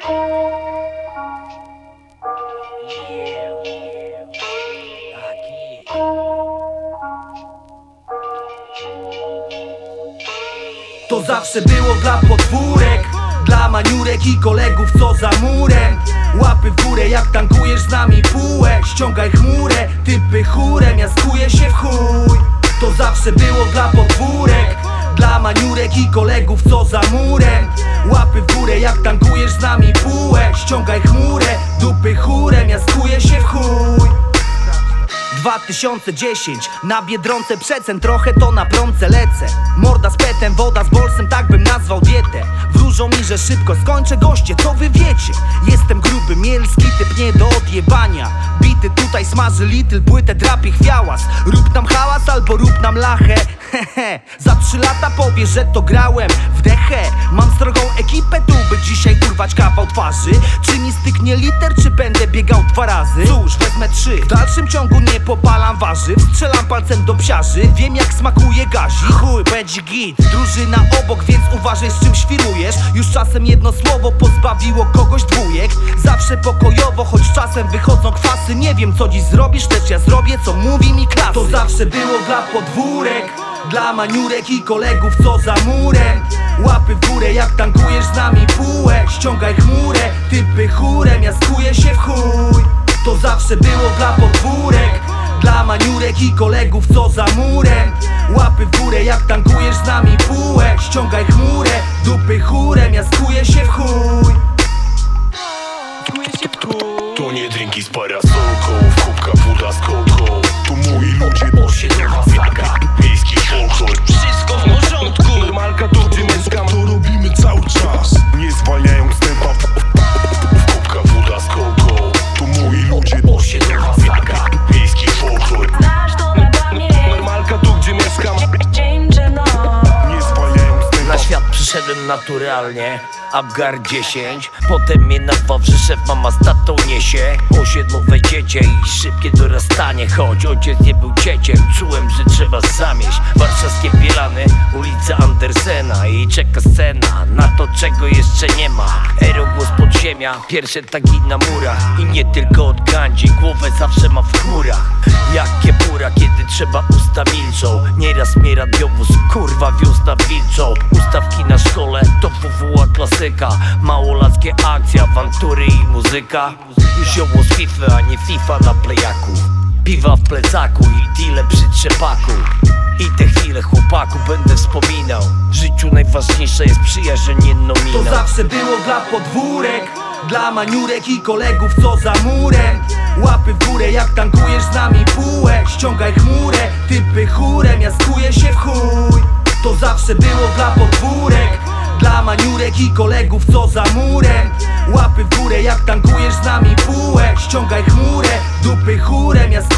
To zawsze było dla podwórek, dla maniurek i kolegów co za murem. Łapy w górę jak tankujesz z nami półę. Ściągaj chmurę, typy chórem, ja skuję się w chuj. To zawsze było dla podwórek, dla maniurek i kolegów co za murem. Łapy w górę jak tankujesz z nami półę. Ściągaj chmurę, dupy chórem, ja skuję się w chuj. 2010, na Biedronce przecen, trochę to na promce lecę. Morda z petem, woda z bolsem, tak bym nazwał dietę. Wróżą mi, że szybko skończę, goście, co wy wiecie? Jestem gruby, mielski, typ nie do odjebania. Bity tutaj smaży little, płytę drapie chwiałas. Rób nam hałas albo rób nam lachę. Hehe, za 3 lata powiesz, że to grałem w dechę. Mam strogą ekipę tu, by dzisiaj urwać kawał twarzy. Czy mi styknie liter, czy będę biegał 2 razy? Cóż, wezmę 3, w dalszym ciągu nie popalam warzyw. Strzelam palcem do psiarzy, wiem jak smakuje gazi. Chuj, będzie git, drużyna obok, więc uważaj z czym świrujesz. Już czasem jedno słowo pozbawiło kogoś dwójek. Zawsze pokojowo, choć czasem wychodzą kwasy. Nie wiem co dziś zrobisz, lecz ja zrobię co mówi mi klasy. To zawsze było dla podwórek, dla maniurek i kolegów co za murem. Łapy w górę jak tankujesz z nami półę. Ściągaj chmurę, typy chórem, ja skuję się w chuj. To zawsze było dla podwórek, dla maniurek i kolegów co za murem. Łapy w górę jak tankujesz z nami półę. Ściągaj chmurę, dupy chórem, ja skuję się w chuj. To nie drinki z parasolką, w kubkach woda z kolką. Tu moi ludzie, osiedlowa flaga, miejski folklor. Wszystko w porządku. Normalka tu gdzie mieszkam, to robimy cały czas. Nie zwalniając tempa, w kubkach woda z kolką. Tu moi ludzie, osiedlowa flaga, miejski folklor. Znasz to na pamięć. Normalka tu gdzie mieszkam, nie zwalniając tempa. Na świat przyszedłem naturalnie, Abgar 10. Potem mnie na Wawrzyszew mama z tatą niesie. Osiedlowe dziecię i szybkie dorastanie. Choć ojciec nie był cieciem, czułem, że trzeba zamieść. Warszawskie Bielany, ulica Andersena. I czeka scena na to, czego jeszcze nie ma. Aerogłos podziemia, pierwsze tagi na murach. I nie tylko od gandzi, głowę zawsze ma w chmurach. Jak kiepura, kiedy trzeba usta milczą. Nieraz mnie radiowóz, kurwa wiózł na wilczą. Ustawki na szkole, to WWA klasyka. Małolackie akcje, awantury i muzyka. Już zioło z FIFA, a nie FIFA na plejaku. Piwa w plecaku i deale przy trzepaku. I te chwile chłopaku będę wspominał. W życiu najważniejsza jest przyjaźń, a nie nominał. To zawsze było dla podwórek, dla maniurek i kolegów co za murem. Łapy w górę jak tankujesz z nami półę. Ściągaj chmurę, typy chórem, ja skuję się w chuj. To zawsze było dla podwórek, dla maniurek i kolegów co za murem. Łapy w górę jak tankujesz z nami półę. Ściągaj chmurę, dupy chórem, ja